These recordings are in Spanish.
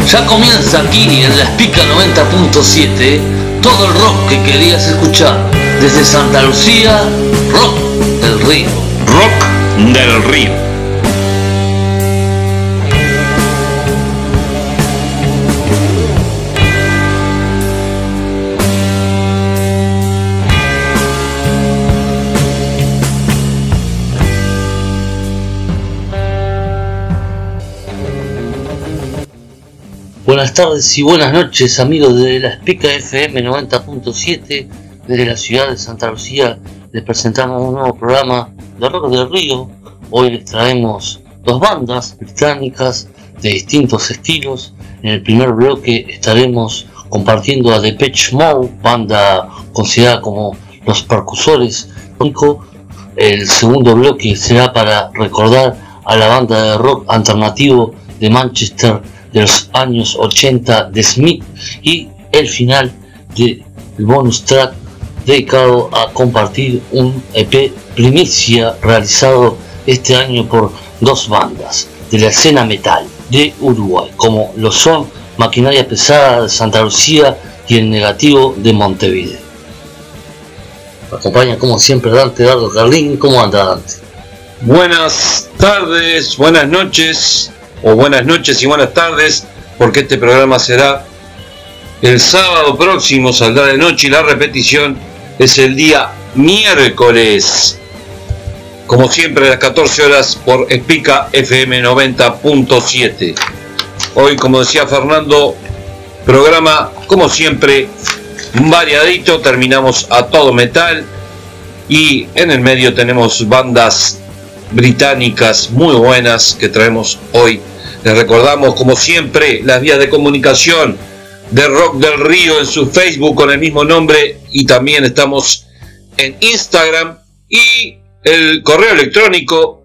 Ya comienza aquí en la Espica 90.7 todo el rock que querías escuchar. Desde Santa Lucía, Rock del Río. Rock del Río. Buenas tardes y buenas noches, amigos de la Espica FM 90.7 desde la ciudad de Santa Lucía. Les presentamos un nuevo programa de Rock del Río. Hoy les traemos dos bandas británicas de distintos estilos. En el primer bloque estaremos compartiendo a Depeche Mode, banda considerada como los precursores. El segundo bloque será para recordar a la banda de rock alternativo de Manchester de los años 80 de Smith, y el final del bonus track dedicado a compartir un EP primicia realizado este año por dos bandas de la escena metal de Uruguay, como lo son Maquinaria Pesada de Santa Lucía y El Negativo de Montevideo. Me acompaña como siempre Dante Dardo Carlín. ¿Cómo anda, Dante? Buenas tardes, buenas noches, o buenas noches y buenas tardes, porque este programa será el sábado próximo, saldrá de noche, y la repetición es el día miércoles, como siempre a las 14 horas por Espica FM 90.7. Hoy, como decía Fernando, programa como siempre variadito, terminamos a todo metal y en el medio tenemos bandas británicas muy buenas que traemos hoy. Les recordamos como siempre las vías de comunicación de Rock del Río en su Facebook con el mismo nombre, y también estamos en Instagram, y el correo electrónico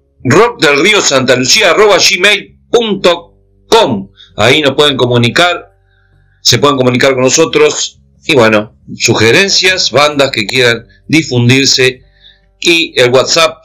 rockdelriosantalucia@gmail.com. Ahí nos pueden comunicar, se pueden comunicar con nosotros, y bueno, sugerencias, bandas que quieran difundirse, y el WhatsApp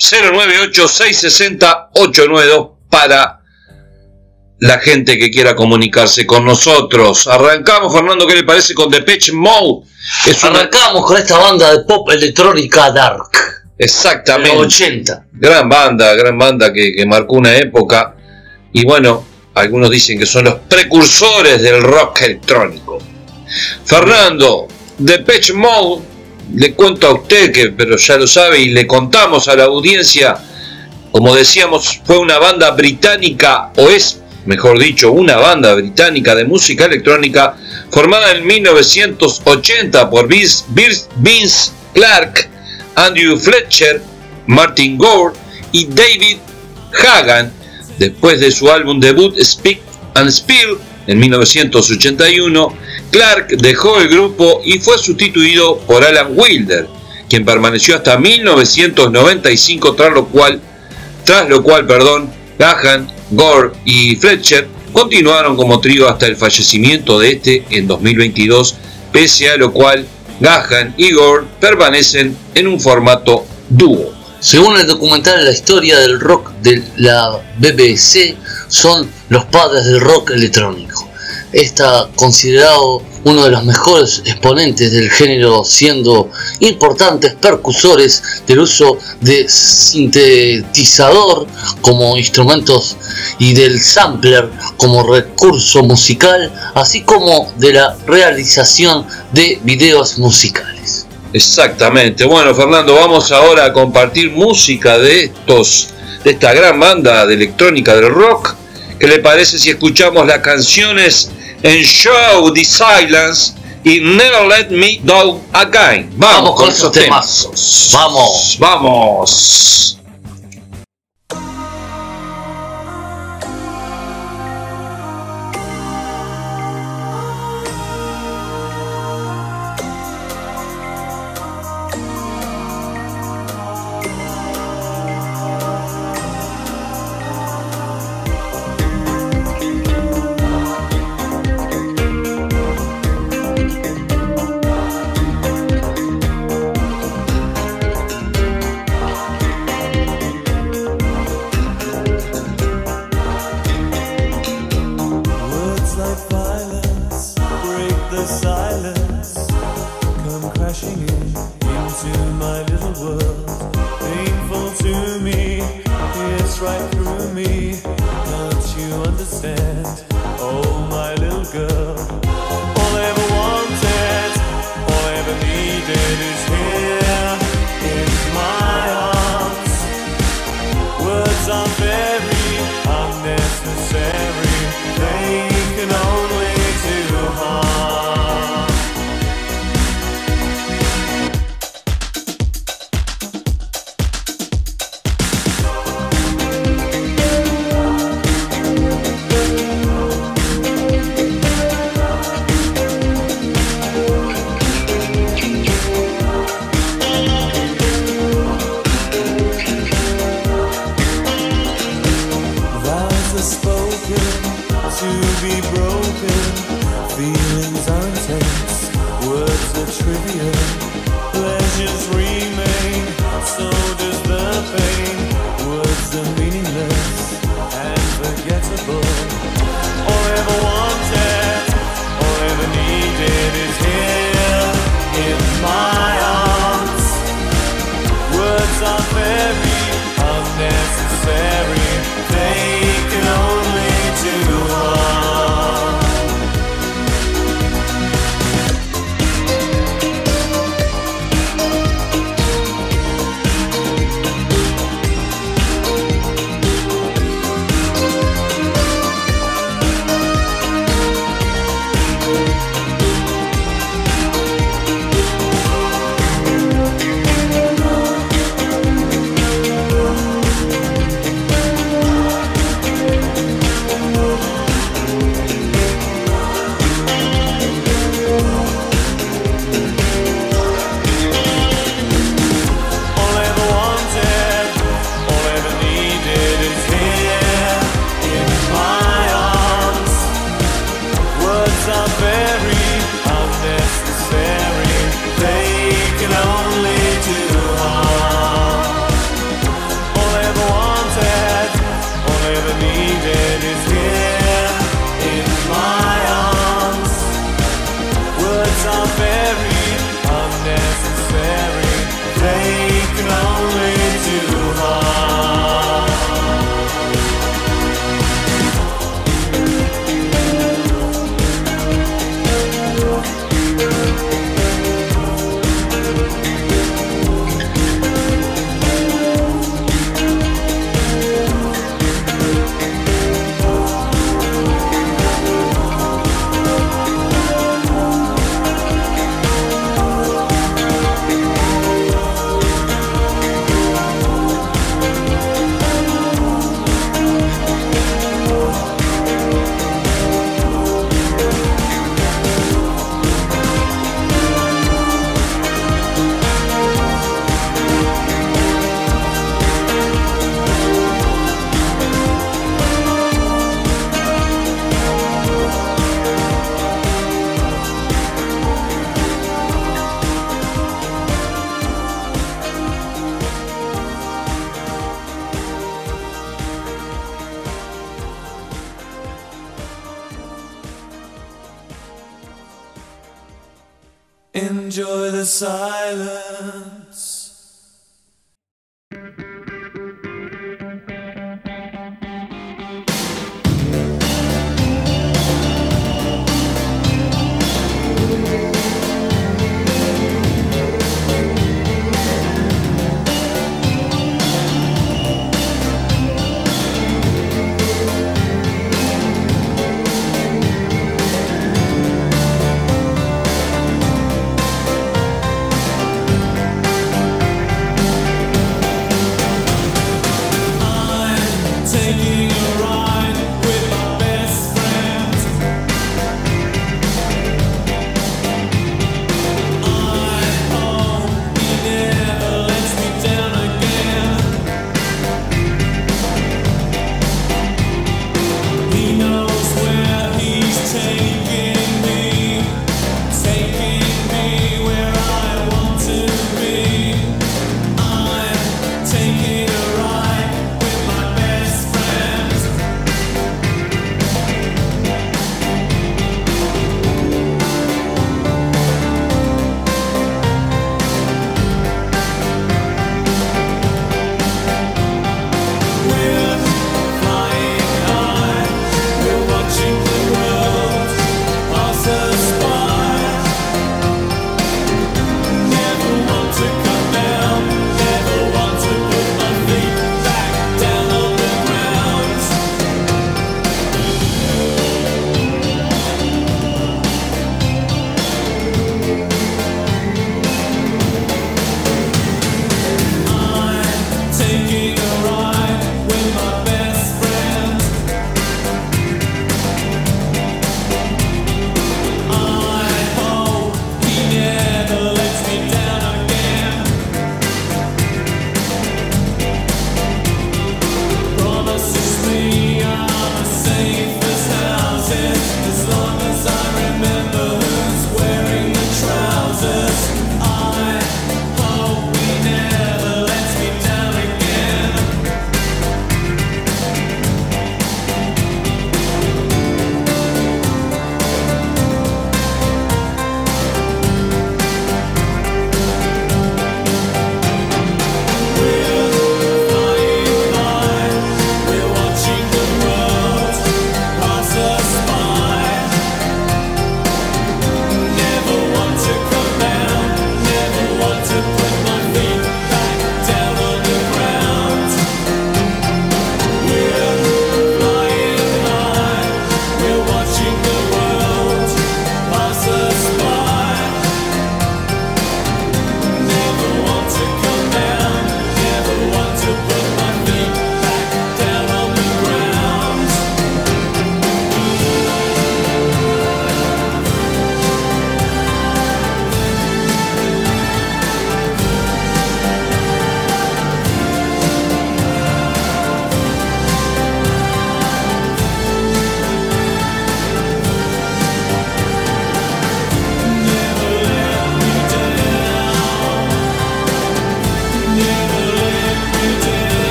098-660-892 para la gente que quiera comunicarse con nosotros. Arrancamos, Fernando, ¿qué le parece con Depeche Mode? Arrancamos con esta banda de pop electrónica dark. Exactamente. De los 80. Gran banda que marcó una época, y bueno, algunos dicen que son los precursores del rock electrónico. Fernando, Depeche Mode, le cuento a usted pero ya lo sabe, y le contamos a la audiencia, como decíamos, fue una banda británica, o es, mejor dicho, una banda británica de música electrónica formada en 1980 por Vince Clarke, Andrew Fletcher, Martin Gore y David Hagan. Después de su álbum debut Speak and Spill en 1981, Clarke dejó el grupo y fue sustituido por Alan Wilder, quien permaneció hasta 1995, tras lo cual, Hagan, Gore y Fletcher continuaron como trío hasta el fallecimiento de este en 2022, pese a lo cual Hagan y Gore permanecen en un formato dúo. Según el documental La historia del rock de la BBC, son los padres del rock electrónico. Está considerado uno de los mejores exponentes del género, siendo importantes precursores del uso de sintetizador como instrumentos y del sampler como recurso musical, así como de la realización de videos musicales. Exactamente. Bueno, Fernando, vamos ahora a compartir música de esta gran banda de electrónica del rock. ¿Qué le parece si escuchamos las canciones en Show the Silence y Never Let Me Down Again? Vamos con esos temazos. Vamos. violence, break the silence, come crashing into my little world. Painful to me, it's right through me. Don't you understand? Oh, my little girl. All I ever wanted, all I ever needed is here in my arms. Words are very unnecessary, they can only do harm. To be broken, feelings are intense, words are trivial, pleasures remain, so does the pain. Words are meaningless and forgettable. All I ever wanted, all I ever needed is here in my arms. Words are very unnecessary, they can only do harm. Enjoy the silence.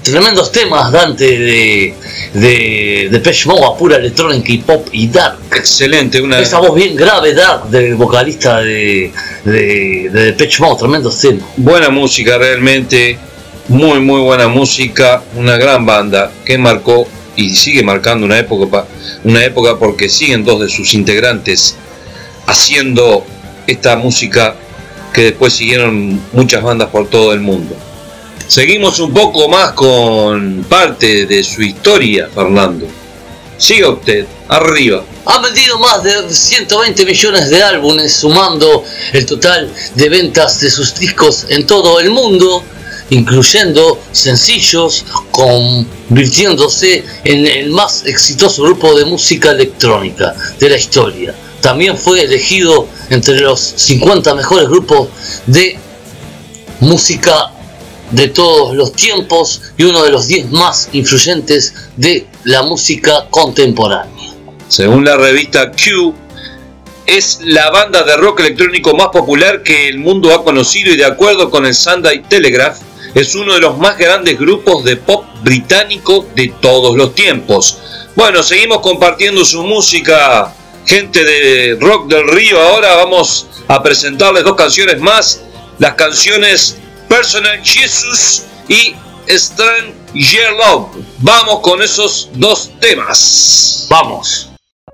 Tremendos temas, Dante, de Depeche Mode, a pura electrónica y pop y dark. Excelente, esa voz bien grave, dark, del vocalista de Depeche Mode, tremendos temas. Buena música realmente, muy buena música, una gran banda que marcó y sigue marcando una época porque siguen dos de sus integrantes haciendo esta música que después siguieron muchas bandas por todo el mundo. Seguimos un poco más con parte de su historia, Fernando. Siga usted, arriba. Han vendido más de 120 millones de álbumes, sumando el total de ventas de sus discos en todo el mundo, incluyendo sencillos, convirtiéndose en el más exitoso grupo de música electrónica de la historia. También fue elegido entre los 50 mejores grupos de música de todos los tiempos y uno de los 10 más influyentes de la música contemporánea. Según la revista Q, es la banda de rock electrónico más popular que el mundo ha conocido y de acuerdo con el Sunday Telegraph, es uno de los más grandes grupos de pop británico de todos los tiempos. Bueno, seguimos compartiendo su música, gente de Rock del Río. Ahora vamos a presentarles dos canciones más, las canciones Personal Jesus y Stranger Love. Vamos con esos dos temas. Vamos.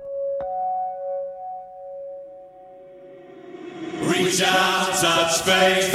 Reach out, touch faith.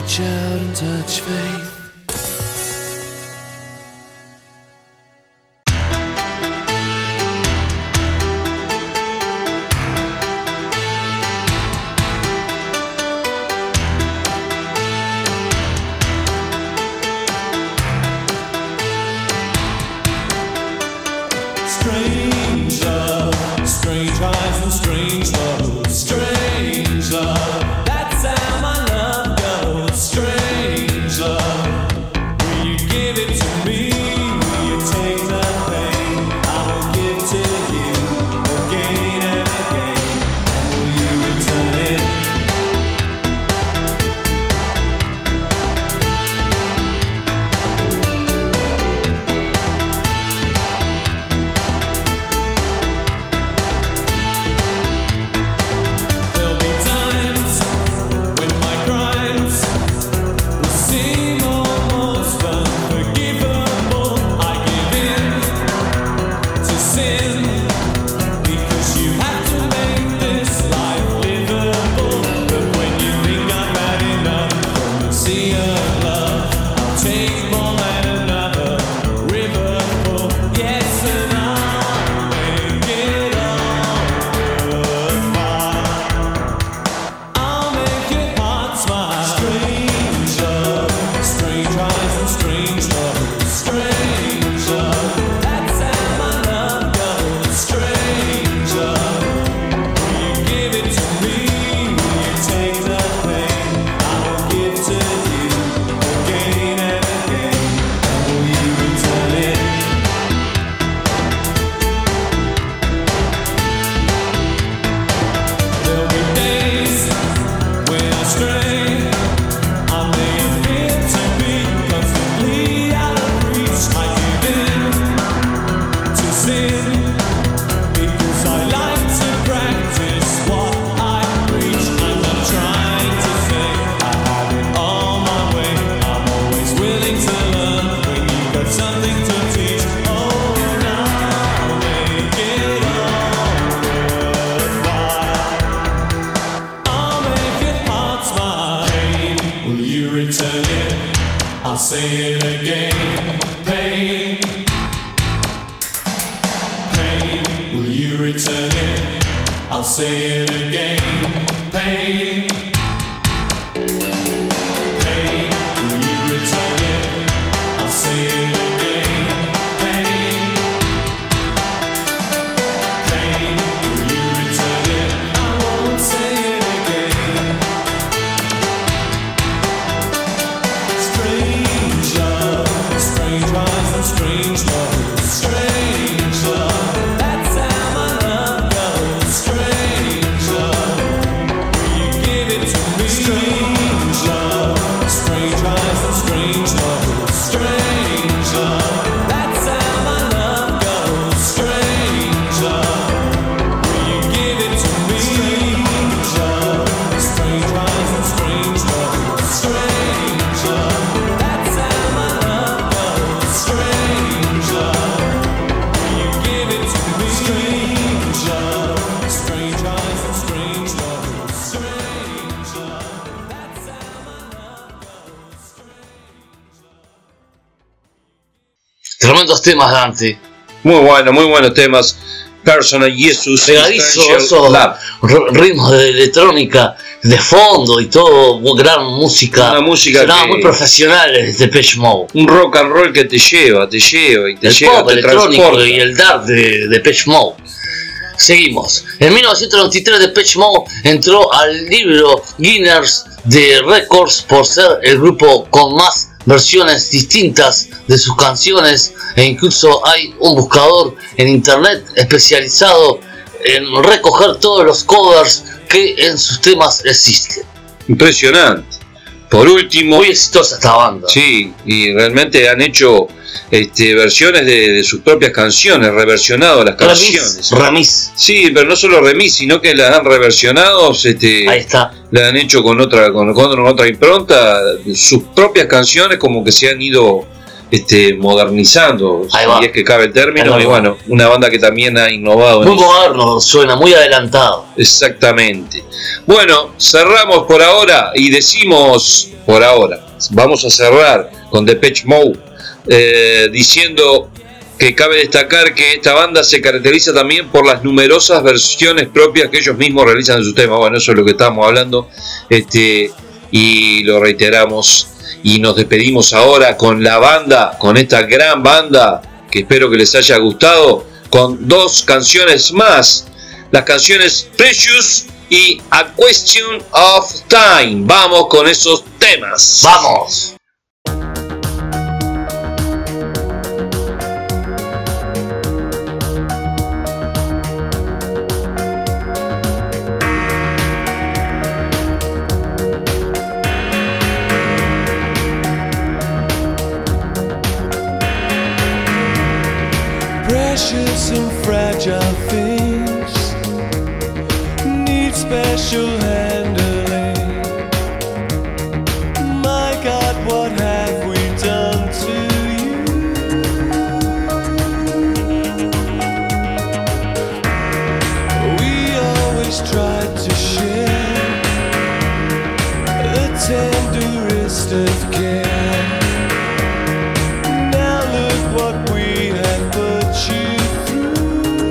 reach out and touch faith. Strange love, strange eyes and strange love, strange love. That's how my love goes. Strange love. Will you give it to me? Will you take the pain I will give to you again and again? Will you return it? There'll be times when my crimes will seem almost unforgivable. I give in to sin because you have to make this life livable. But when you think I've had enough from the sea of love, I'll take more than another river full. Yes, and I'll make it all worthwhile. I'll make your heart smile. Strange love, strange eyes and strange love, strange love. That's how my love goes. Strange love. Will you give it to me? Will you take the pain I will give to you again and again? And will you return it? There'll be days when I stray. I may appear to be constantly out of reach. I give in to sin because I like to practice what I preach. I'm not trying to say I have it all my way. I'm always willing to learn when you've got something to teach. Oh, and I'll make it all worthwhile. I'll make your heart smile. Pain, will you return it? I'll say it again. Pain, pain, will you return it? I'll say it again. Pain, pain, will you return it? I'll say it again. Pain, pain, will you return it? I won't say it again. Strange love, strange eyes and strange love, strange love. That's how my love goes. Strange love. Will you give it to me? Strange love, strange eyes and strange love, strange love. That's how my love goes. Strange love. Will you give it to me? Strange love, strange eyes and strange love, strange love. That's how my love goes. Strange love. Will you give it to me? Strange love, strange eyes and strange love, strange love. That's how my love goes. Tremendos temas, Dante. Muy buenos temas. Personal Jesus, Pegadizo, Essential esos Love. ritmos de electrónica de fondo y todo, gran música. Una música Sonaban que- muy profesionales de Depeche Mode. Un rock and roll que te lleva y te El lleva, pop te electrónico transporta. y el dark de Depeche Mode. Seguimos. En 1993 Depeche Mode entró al libro Guinness de Records por ser el grupo con más versiones distintas de sus canciones, e incluso hay un buscador en internet especializado en recoger todos los covers que en sus temas existen. Impresionante. Por último, Muy exitosa esta banda. sí, y realmente han hecho versiones de sus propias canciones, reversionado las canciones. Remis. Sí, pero no solo remix, sino que las han reversionado, Ahí está. las han hecho con otra impronta, sus propias canciones como que se han ido modernizando, Ahí va. si es que cabe el término, Ahí va. y bueno, una banda que también ha innovado en Muy moderno, suena muy adelantado. Exactamente. Bueno, cerramos por ahora y decimos por ahora, vamos a cerrar con Depeche Mode, diciendo que cabe destacar que esta banda se caracteriza también por las numerosas versiones propias que ellos mismos realizan de sus temas. Bueno, eso es lo que estamos hablando, y lo reiteramos y nos despedimos ahora con la banda, con esta gran banda que espero que les haya gustado, con dos canciones más, las canciones Precious y A Question of Time. Vamos con esos temas. ¡Vamos! Precious and fragile things need special handling. My God, what have we done to you? We always tried to share the tenderest of care. Now look what we have put you through.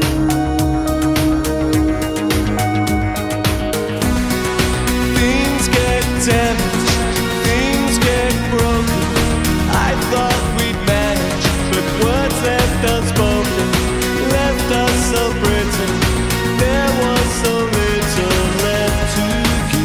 Things get damaged, things get broken. I thought we'd manage, but words left unspoken left us so brittle. There was so little left to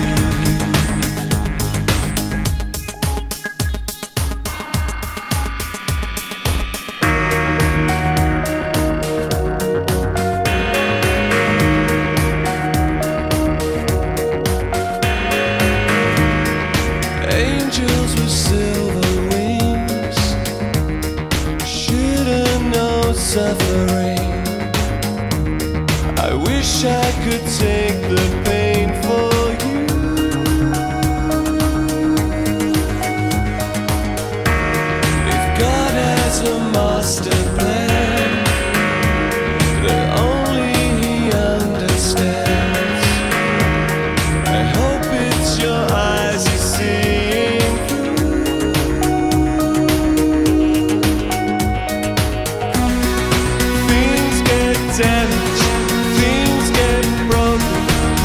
angels with silver wings should've known suffering. I wish I could take the pain for you. If God has a master plan that only He understands, I hope it's your eyes He's seeing through. Things get damaged, things get broken.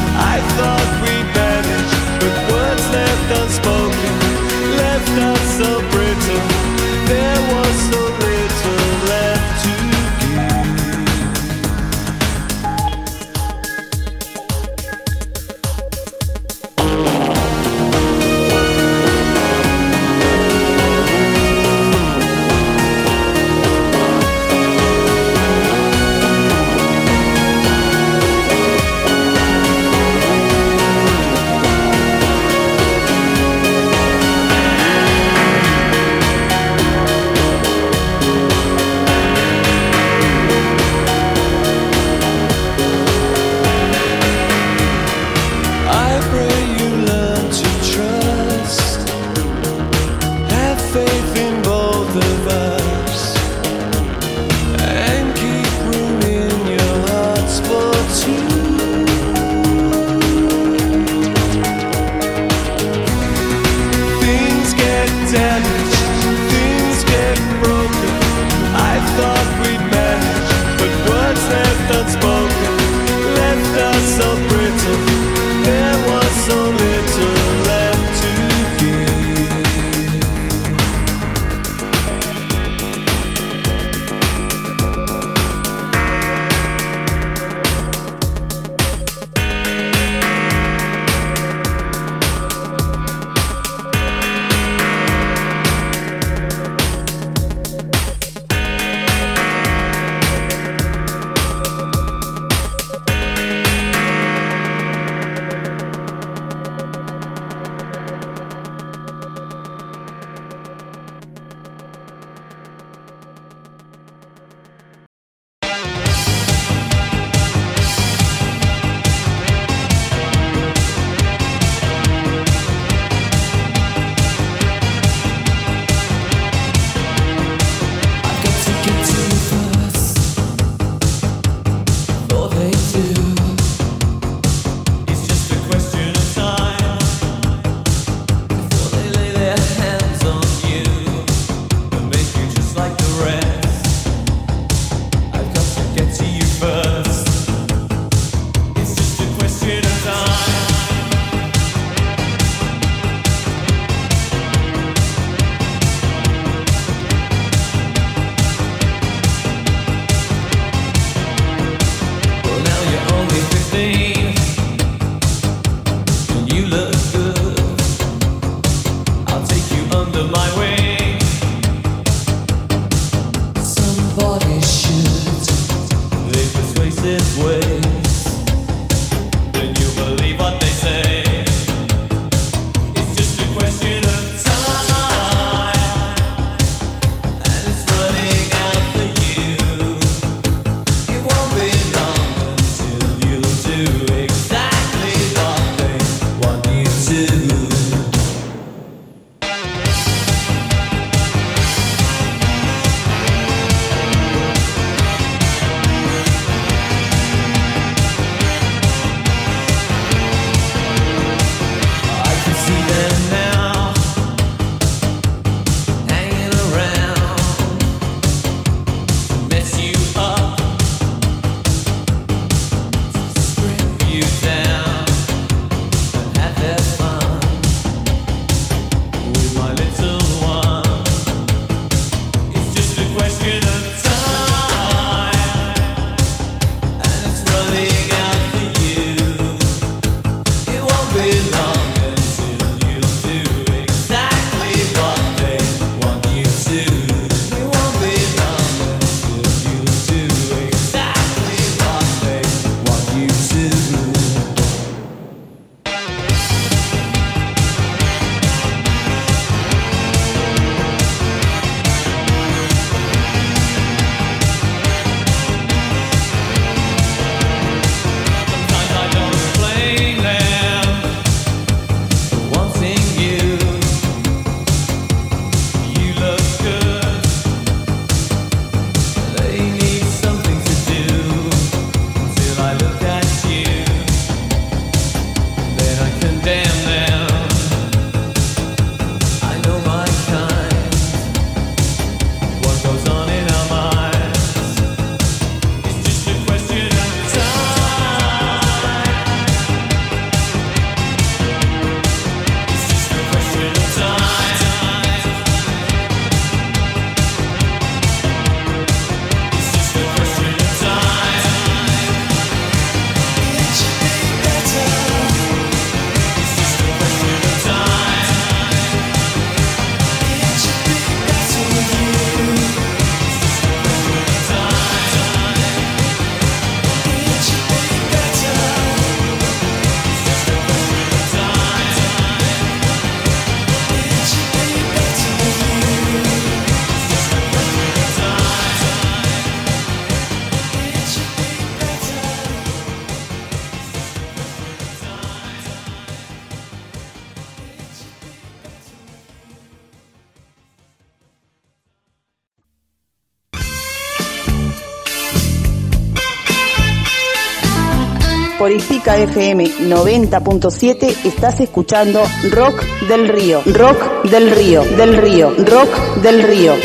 Por Ispica FM 90.7 estás escuchando Rock del Río. Rock del Río, del Río, Rock del Río.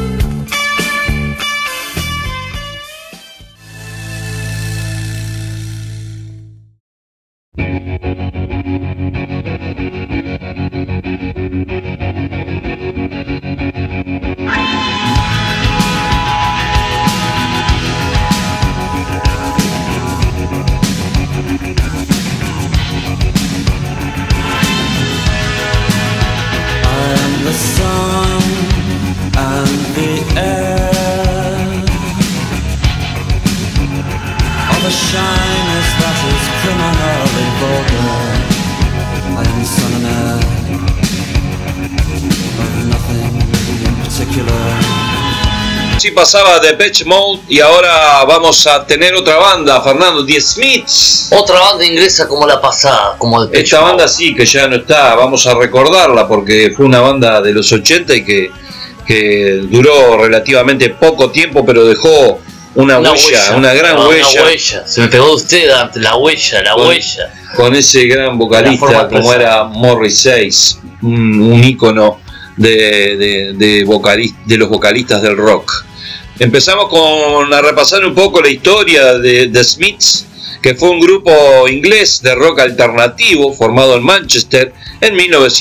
Sí, pasaba Depeche Mode y ahora vamos a tener otra banda, Fernando, The Smiths. Otra banda inglesa como la pasada, como Depeche Esta Mode. banda sí que ya no está, vamos a recordarla porque fue una banda de los 80 y que duró relativamente poco tiempo, pero dejó una huella, una gran huella. Una huella. Se me pegó de usted ante la huella, huella. Con ese gran vocalista como era Morrissey, un ícono de los vocalistas del rock. Empezamos a repasar un poco la historia de The Smiths, que fue un grupo inglés de rock alternativo formado en Manchester en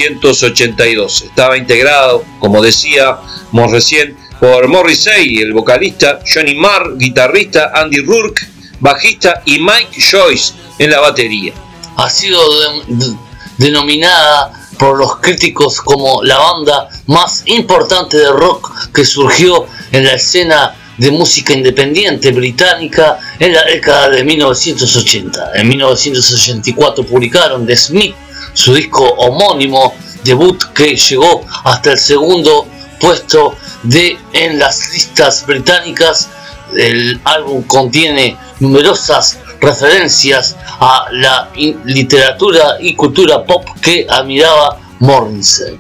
1982. Estaba integrado, como decíamos recién, por Morrissey, el vocalista, Johnny Marr, guitarrista, Andy Rourke, bajista, y Mike Joyce en la batería. Ha sido denominada por los críticos como la banda más importante de rock que surgió en la escena de música independiente británica en la década de 1980. En 1984 publicaron The Smiths su disco homónimo debut, que llegó hasta el segundo puesto en las listas británicas. El álbum contiene numerosas referencias a la literatura y cultura pop que admiraba Morrissey.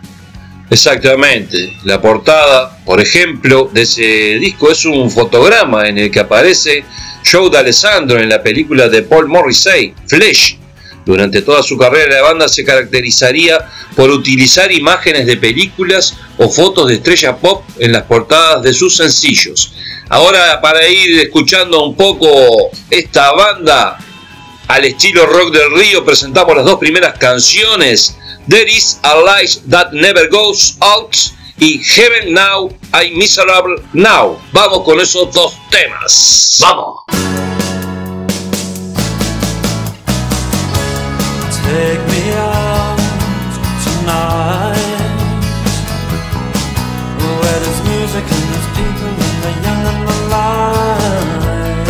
Exactamente, la portada, por ejemplo, de ese disco es un fotograma en el que aparece Joe D'Alessandro en la película de Paul Morrissey, Flesh. Durante toda su carrera la banda se caracterizaría por utilizar imágenes de películas o fotos de estrellas pop en las portadas de sus sencillos. Ahora, para ir escuchando un poco esta banda al estilo Rock del Río, presentamos las dos primeras canciones: There Is a Light That Never Goes Out y Heaven Now, I'm Miserable Now. Vamos con esos dos temas. ¡Vamos! Take me out tonight, where there's music and there's people and the young and the light.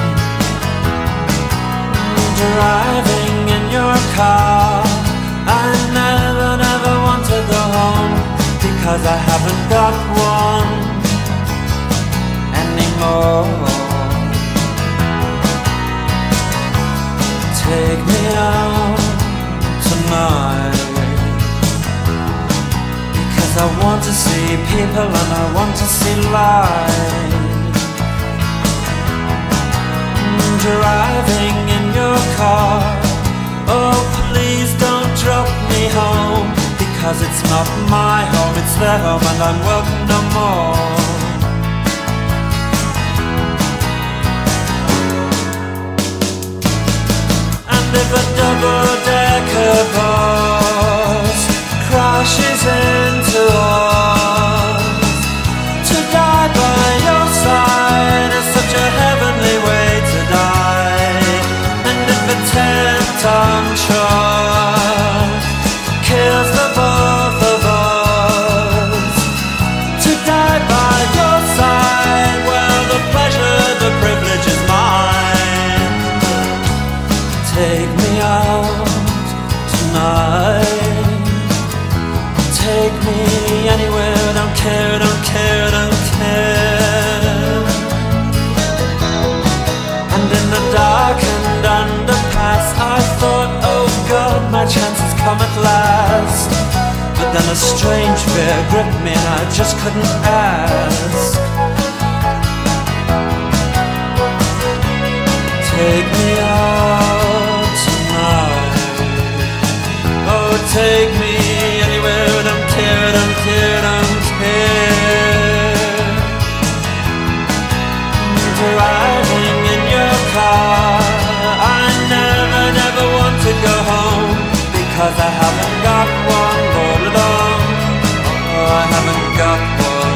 Driving in your car, I never want to go home, because I haven't got one anymore. Take me out tonight, because I want to see people and I want to see light. Driving in your car, oh please don't drop me home, because it's not my home, it's their home and I'm welcome no more. And if a double-decker bus crashes into us, to die by your side is such a heavenly way to die. And if a 10-ton truck kills the both of us, to die by your side, well, the pleasure, the privilege is mine. Take me out tonight, take me anywhere, don't care, don't care, don't care. And in the darkened underpass, I thought, oh God, my chance has come at last. But then a strange fear gripped me and I just couldn't ask. Take me out I haven't got one, all along. Oh, I haven't got one.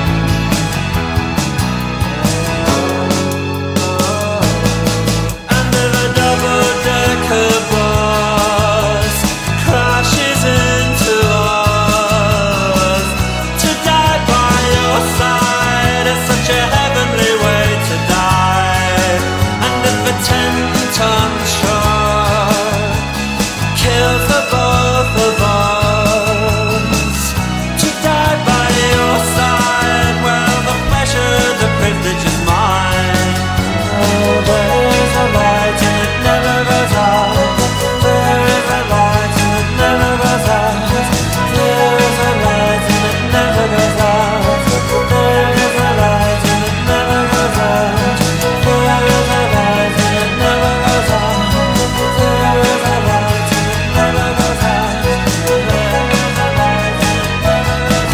And if a double-decker bus crashes into us, to die by your side is such a heavenly way to die. And if a 10-ton truck kills the both of us, to die by your side, well, the pleasure, the privilege is mine. Oh, there is a light and it never goes out. There is a light and it never goes out. There is a light and it never goes out. There is a light and it never goes out. There is a light and it never goes out. There is a light and it never goes out. There is a light and it never goes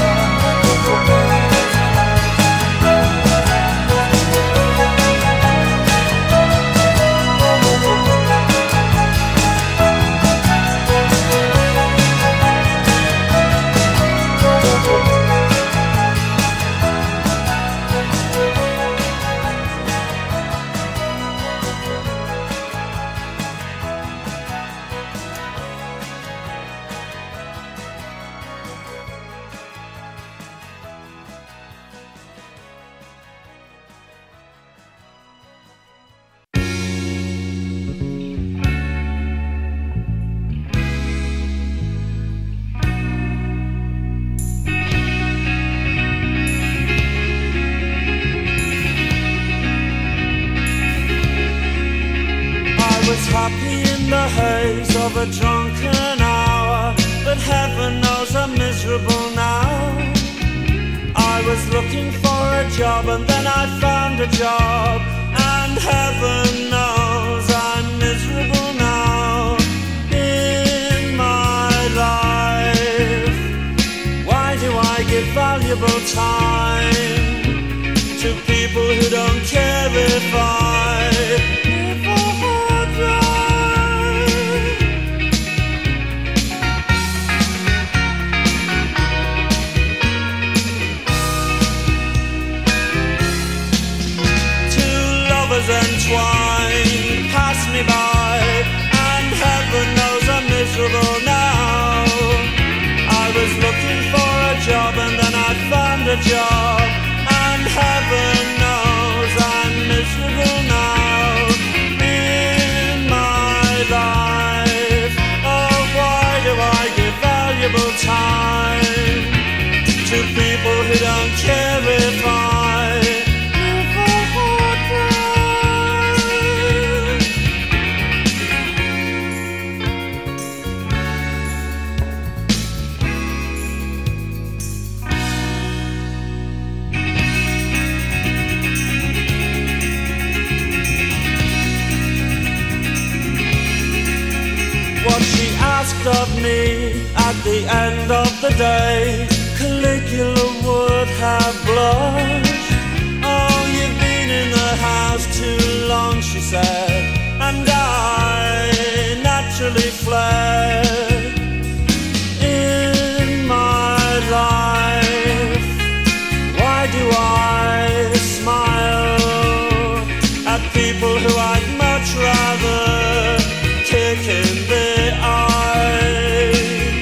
happy in the haze of a drunken hour, but heaven knows I'm miserable now. I was looking for a job and then I found a job, and heaven knows I'm miserable now. In my life, why do I give valuable time to people who don't care if I live or die? Entwined, pass me by, and heaven knows I'm miserable now. I was looking for a job and then I found a job, and heaven knows I'm miserable now. In my life, oh, why do I give valuable time to people who don't care if I live or die? What she asked of me at the end of the day, Caligula would have blushed. Oh, you've been in the house too long, she said, and I naturally fled. In my life, why do I smile at people who I'd much rather kick in the eye?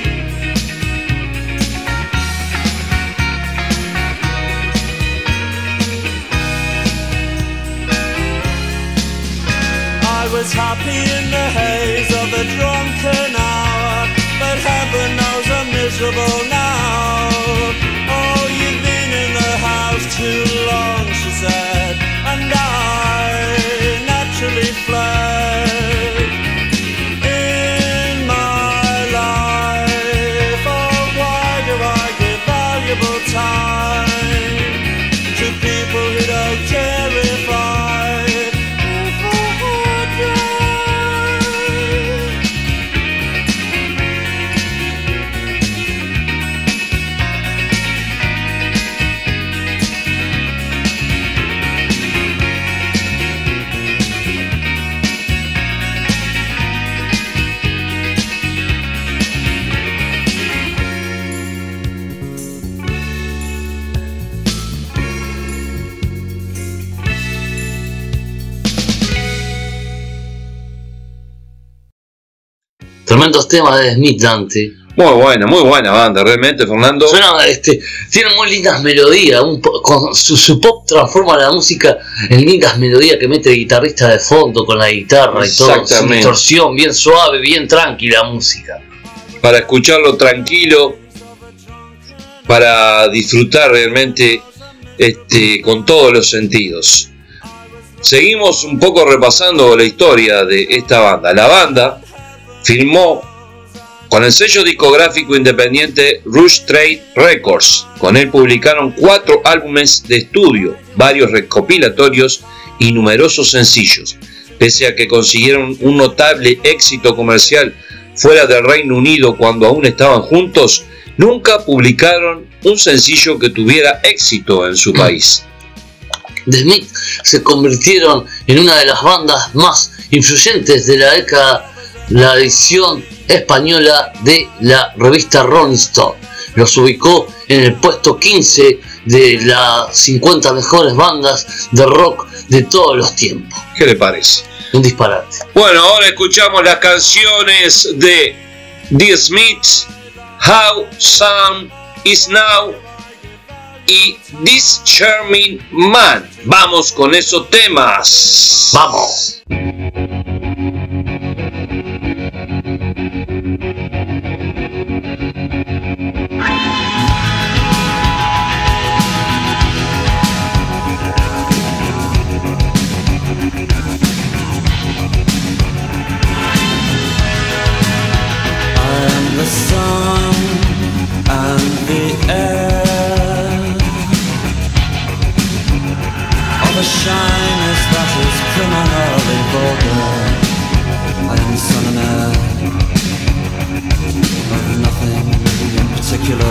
I was happy in the haze of a drunken hour, but heaven knows I'm miserable now. Oh, you've been in the house too long, she said, and I naturally fled. In my life, oh, why do I give valuable time to people who don't care if I live or die? Tremendos temas de Smith, Dante. Muy buena banda, realmente, Fernando. Suena, tiene muy lindas melodías, con su pop transforma la música en lindas melodías que mete el guitarrista de fondo con la guitarra y todo, su distorsión, bien suave, bien tranquila música. Para escucharlo tranquilo, para disfrutar realmente con todos los sentidos. Seguimos un poco repasando la historia de esta banda. La banda firmó con el sello discográfico independiente Rush Trade Records. Con él publicaron 4 álbumes de estudio, varios recopilatorios y numerosos sencillos. Pese a que consiguieron un notable éxito comercial fuera del Reino Unido cuando aún estaban juntos, nunca publicaron un sencillo que tuviera éxito en su país. The Smiths se convirtieron en una de las bandas más influyentes de la década, la edición española de la revista Rolling Stone. Los ubicó en el puesto 15 de las 50 mejores bandas de rock de todos los tiempos. ¿Qué le parece? Un disparate. Bueno, ahora escuchamos las canciones de The Smiths, How Some Is Now y This Charming Man. Vamos con esos temas. ¡Vamos! The sun and the air of a shyness that is criminally vulgar. I am the son and heir of nothing in particular.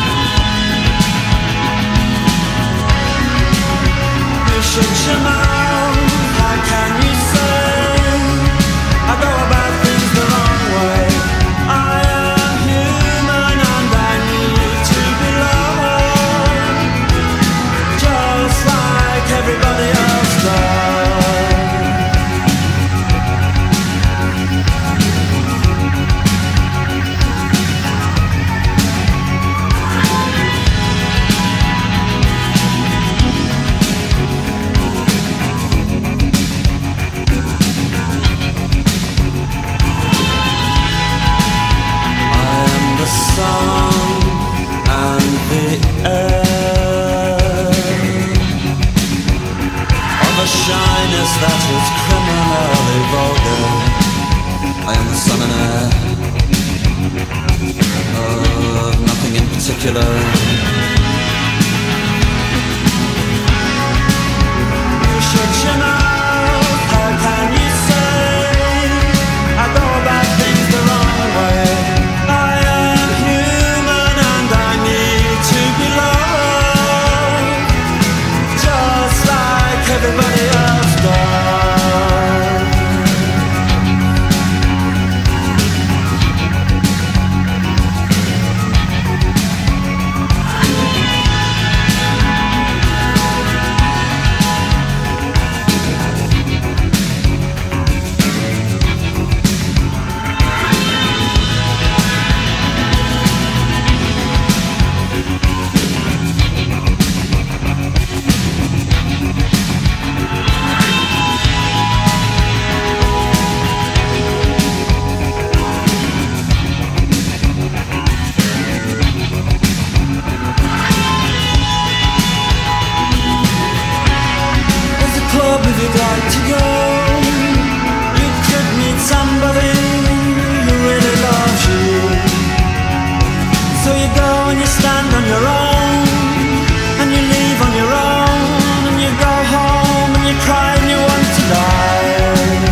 You shut your mouth, how can you say I go about things the wrong way? I am human and I need to be loved, just like everybody else does. Sun and the air of a shyness that is criminally vulgar. I am the son and heir of nothing in particular. You shut your mouth, how can you say I go about things the wrong way? Everybody else does. If you'd like to go, you could meet somebody who really loves you. So you go and you stand on your own, and you leave on your own, and you go home and you cry and you want to die.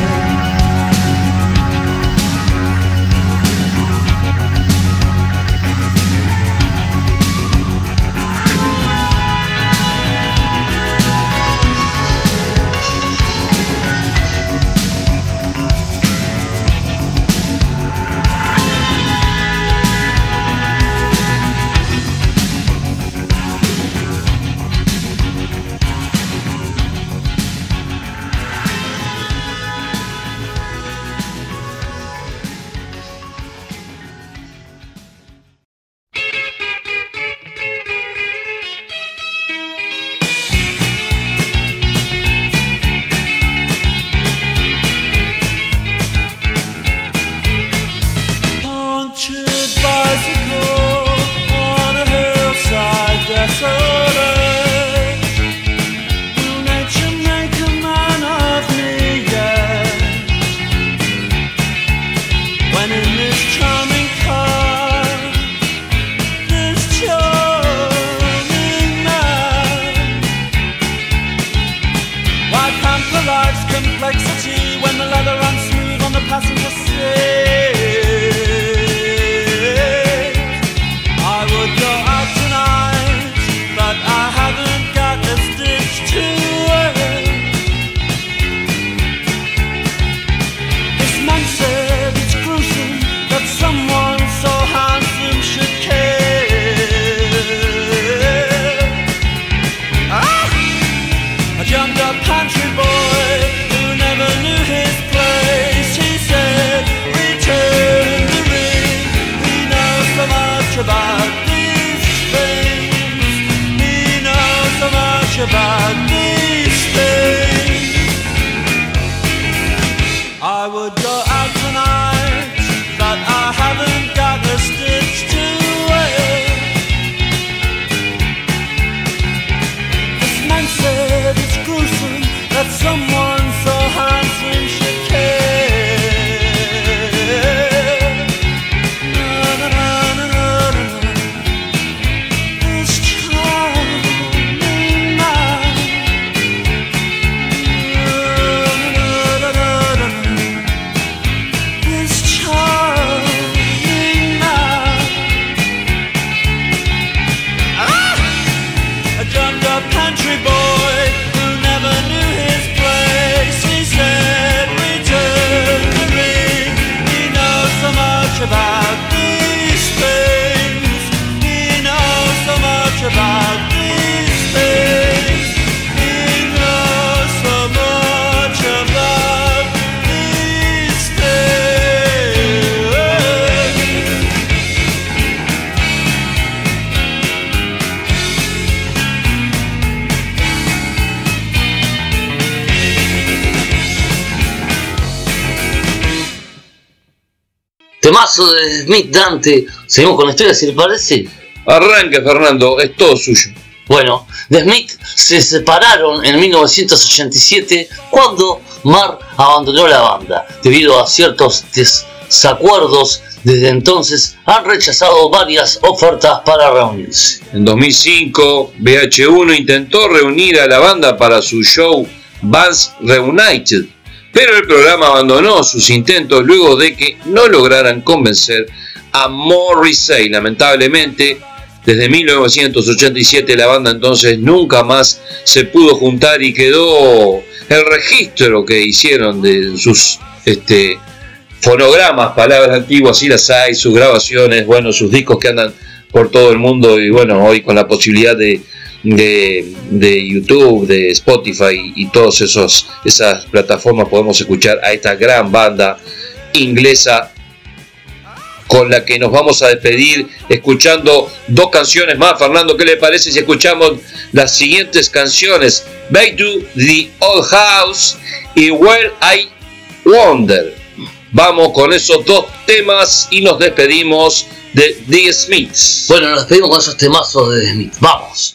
Temazo de Smith, Dante. Seguimos con la historia, si le parece. Arranque, Fernando, es todo suyo. Bueno, The Smith se separaron en 1987 cuando Marr abandonó la banda. Debido a ciertos desacuerdos, desde entonces han rechazado varias ofertas para reunirse. En 2005, VH1 intentó reunir a la banda para su show Bands Reunited, pero el programa abandonó sus intentos luego de que no lograran convencer a Morrissey. Lamentablemente, desde 1987 la banda entonces nunca más se pudo juntar y quedó el registro que hicieron de sus fonogramas, palabras antiguas, y las hay, sus grabaciones, bueno, sus discos que andan por todo el mundo, y bueno, hoy con la posibilidad de YouTube, de Spotify y todas esas plataformas podemos escuchar a esta gran banda inglesa, con la que nos vamos a despedir escuchando dos canciones más. Fernando, ¿qué le parece si escuchamos las siguientes canciones? Back to the Old House y Where I Wonder. Vamos con esos dos temas y nos despedimos de The Smiths. Bueno, nos despedimos con esos temazos de The Smiths. ¡Vamos!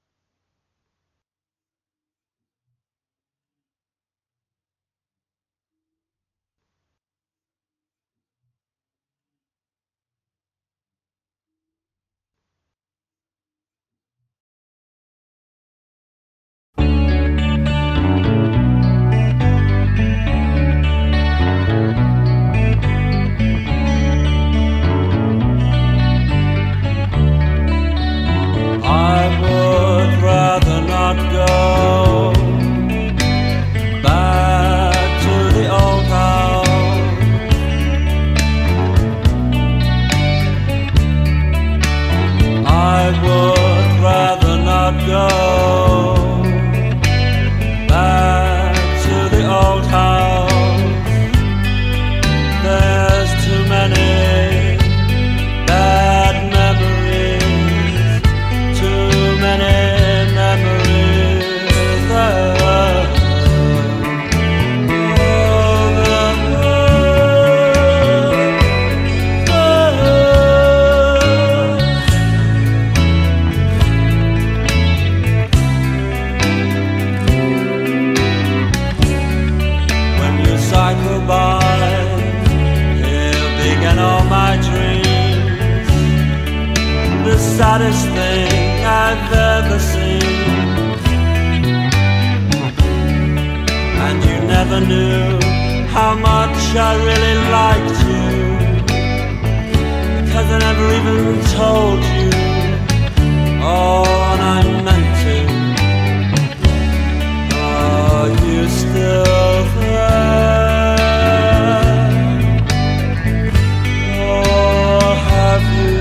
Saddest thing I've ever seen, and you never knew how much I really liked you, because I never even told you all I meant to. Are you still there, or have you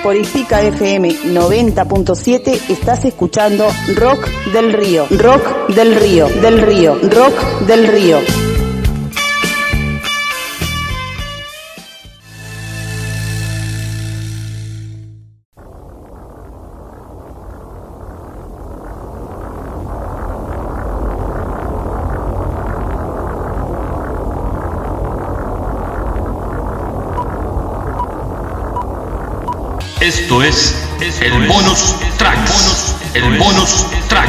Por Ispica FM 90.7 estás escuchando Rock del Río. Rock del Río, del Río, Rock del Río. Esto es el bonus track. El bonus track.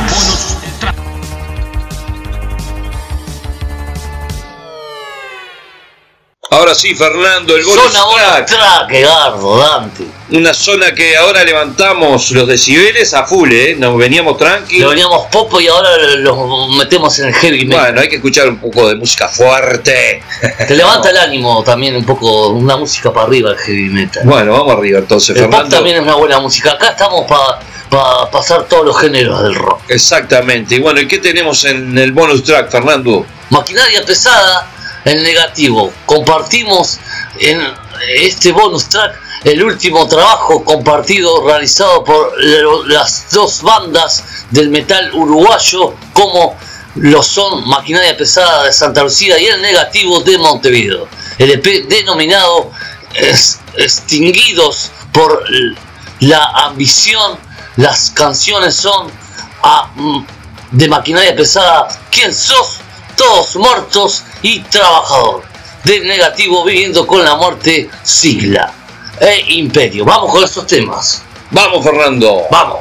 Ahora sí, Fernando, el bonus Zona track. Edgardo, Dante. Una zona que ahora levantamos los decibeles a full, nos veníamos Le tranquilos. veníamos popo y ahora los metemos en el heavy metal. Bueno, hay que escuchar un poco de música fuerte. Te levanta el ánimo también un poco, una música para arriba el heavy metal. Bueno, vamos arriba entonces, El pop Fernando. también es una buena música. Acá estamos para pasar todos los géneros del rock. Exactamente. Y bueno, ¿y qué tenemos en el bonus track, Fernando? Maquinaria pesada, el negativo. Compartimos en este bonus track el último trabajo compartido realizado por las dos bandas del metal uruguayo, como lo son Maquinaria Pesada de Santa Lucía y el Negativo de Montevideo. El EP denominado Extinguidos por la Ambición. Las canciones son de Maquinaria Pesada, ¿Quién sos? Todos muertos y Trabajador. Del Negativo, Viviendo con la Muerte, Sigla e Imperio. Vamos con estos temas. Vamos, Fernando. Vamos.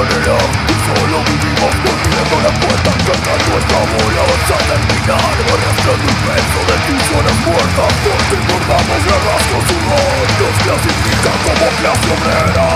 manera y solo vivimos durmiendo la puerta cerrando nuestra bola vas a terminar arrastrando el peso de tus horas muertas porque engordamos guerras con sudor nos clasifican como clase obrera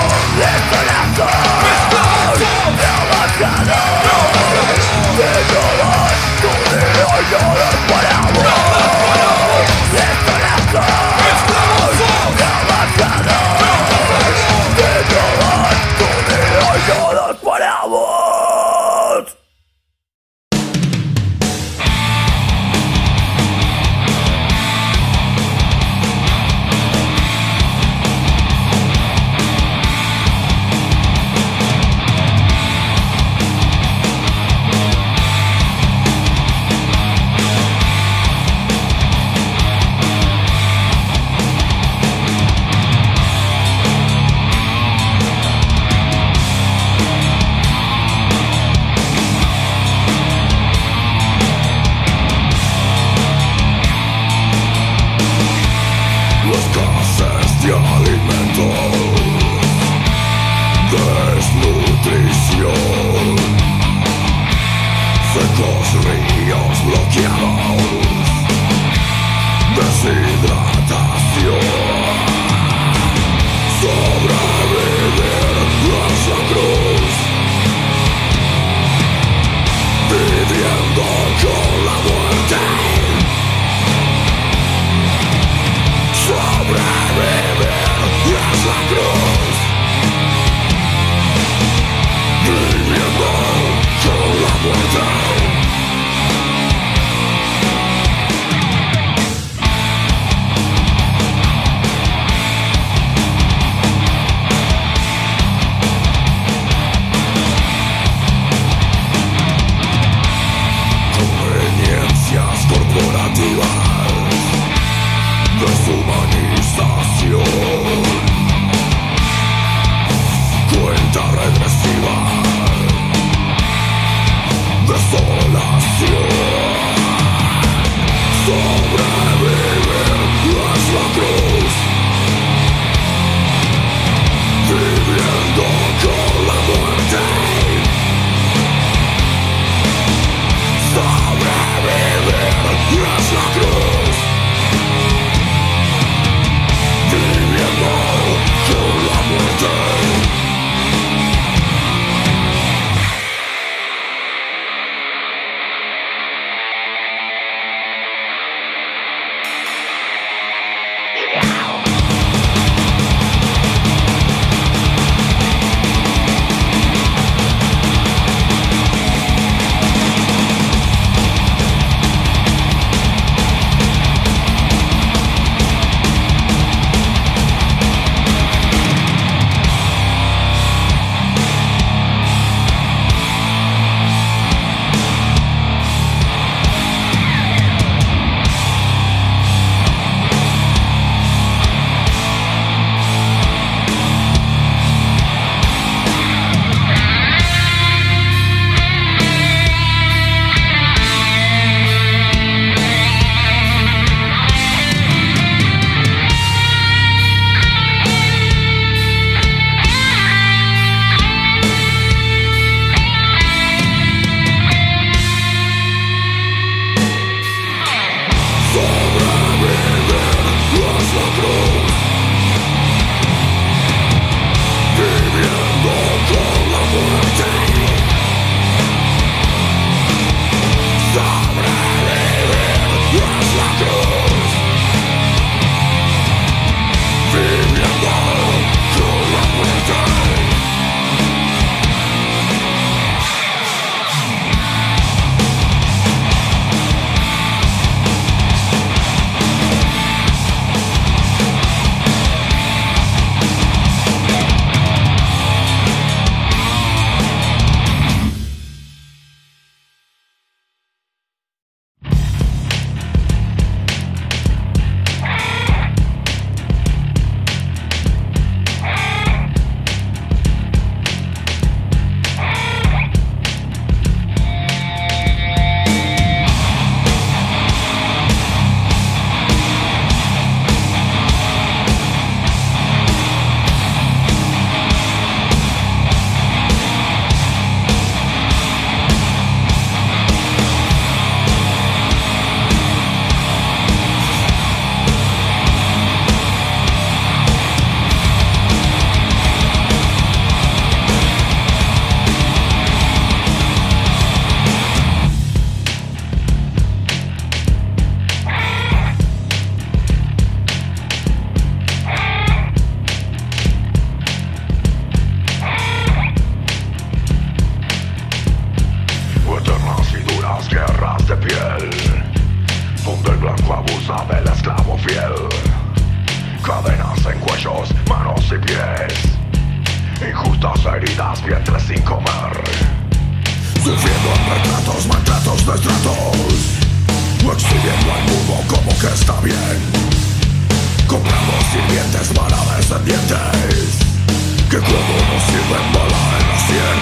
cuellos, manos y pies, injustas heridas, vientres sin comer, sufriendo retratos, maltratos, destratos, exhibiendo al mundo como que está bien, comprando sirvientes para descendientes, que cuando nos sirven bala en la sien.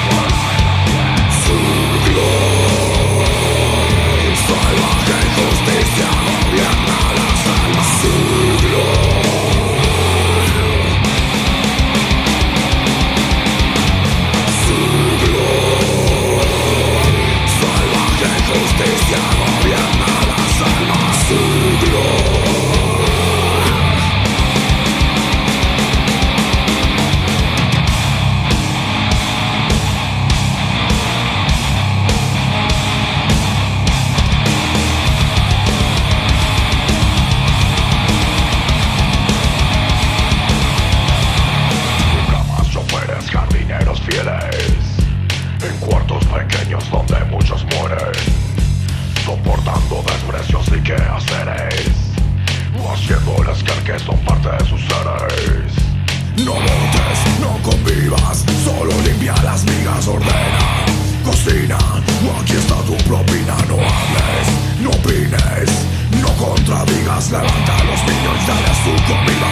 Siglo, salvaje injusticia gobierna las almas. Siglo, siglo, salvaje injusticia gobierna las almas. Siglo. En cuartos pequeños donde muchos mueren, soportando desprecios y quehaceres, o haciéndoles creer que son parte de sus seres. No votes, no convivas, solo limpia las migas, ordena, cocina, aquí está tu propina. No hables, no opines, no contradigas, levanta a los niños y dale su comida.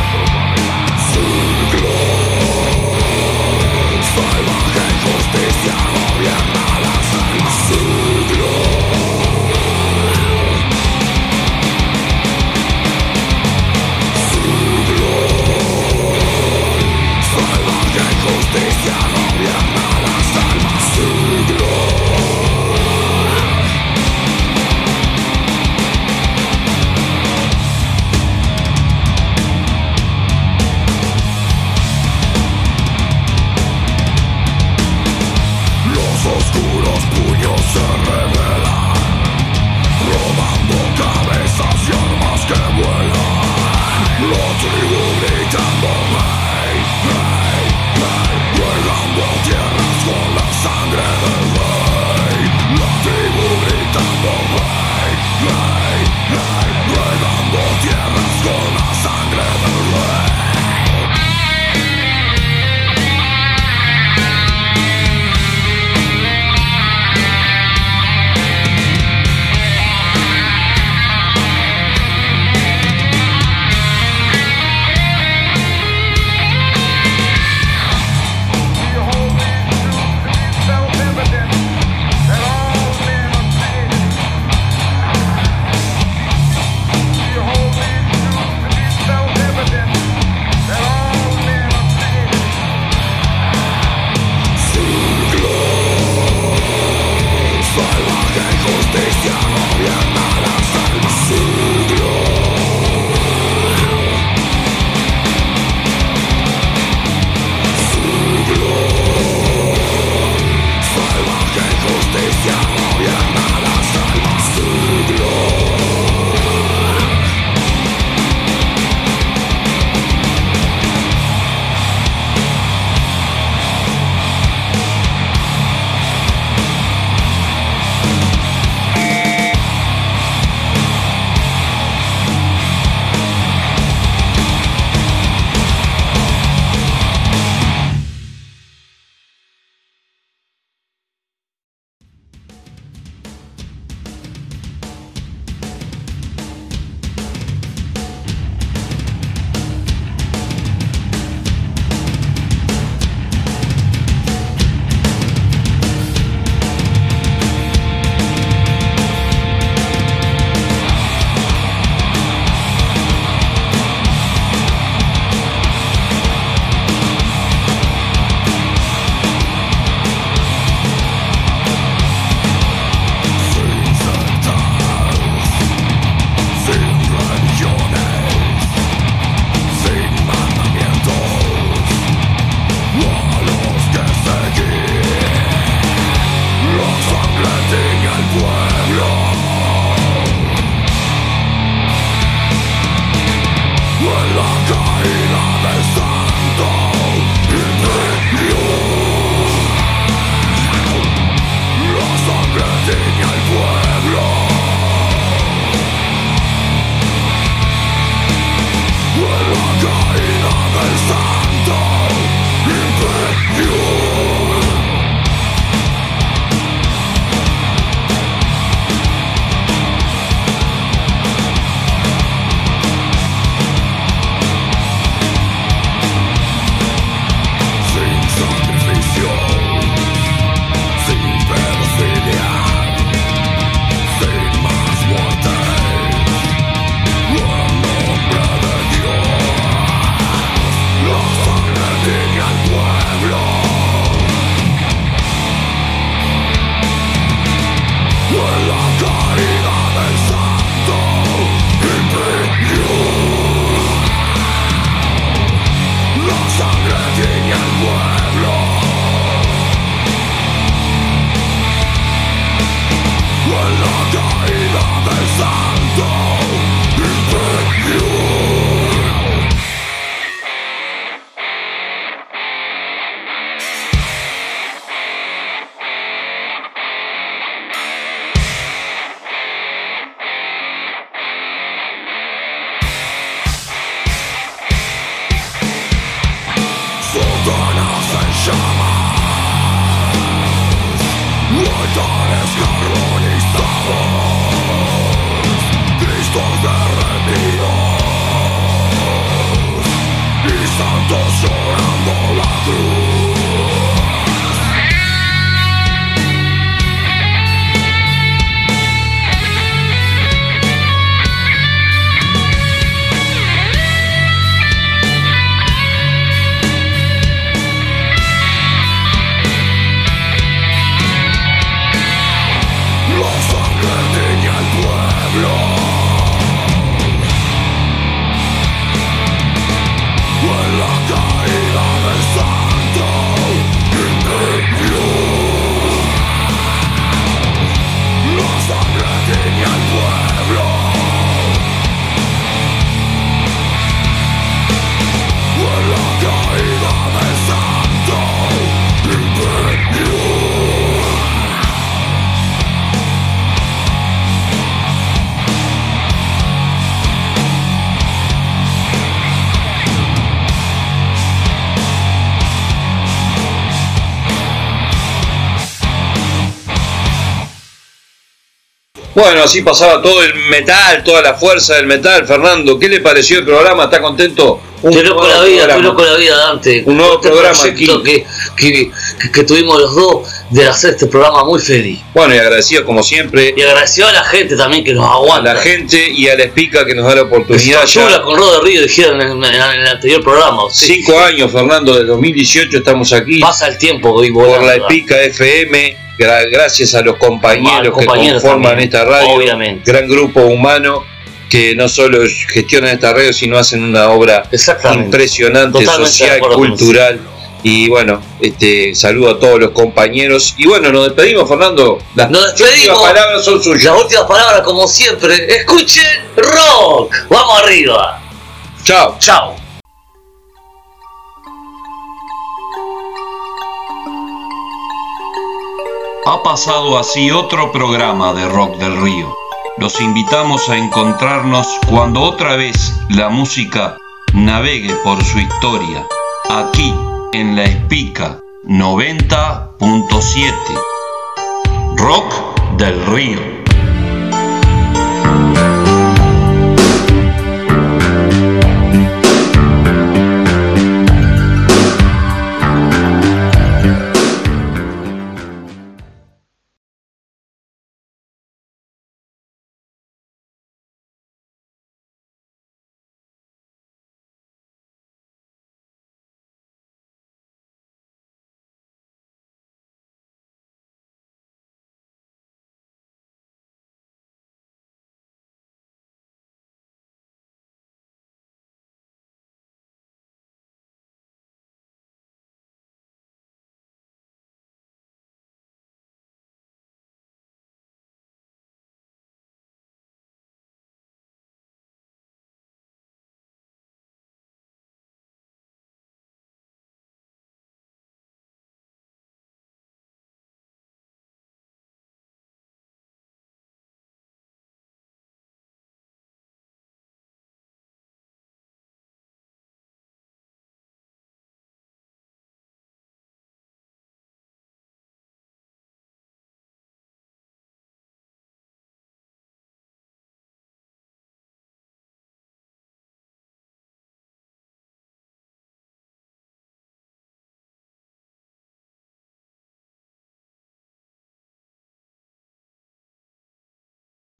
Siglo, salvaje injusticia gobierna las almas. Siglo, siglo, salvaje injusticia gobierna las almas. Siglo. Oscuros puños se revelan, robando cabezas y armas que vuelan. La tribu gritando hey, hey, hey, regando tierras con la sangre del rey. La tribu gritando hey, hey, hey, regando tierras con la sangre del rey. Caída ventanas en llamas, altares carbonizados, Cristos derretidos y santos llorando la cruz. Bueno, así pasaba todo el metal, toda la fuerza del metal. Fernando, ¿qué le pareció el programa? ¿Está contento? Estoy loco la vida, Dante. Un nuevo programa aquí. Que tuvimos los dos de hacer este programa muy feliz. Bueno, y agradecido como siempre. Y agradecido a la gente también que nos aguanta. A la gente y a la Espica que nos da la oportunidad. Ya con Rod del Río dijeron en el anterior programa. 5 años, Fernando, del 2018 estamos aquí. Pasa el tiempo y por la Espica FM. Gracias a los compañeros que conforman también esta radio, obviamente. Gran grupo humano que no solo gestionan esta radio, sino hacen una obra impresionante, totalmente social, cultural. Y bueno, saludo a todos los compañeros. Y bueno, nos despedimos, Fernando. Las últimas palabras son suyas. Las últimas palabras, como siempre, escuchen rock. Vamos arriba. Chao. Chao. Ha pasado así otro programa de Rock del Río. Los invitamos a encontrarnos cuando otra vez la música navegue por su historia, aquí en la Espica 90.7. Rock del Río.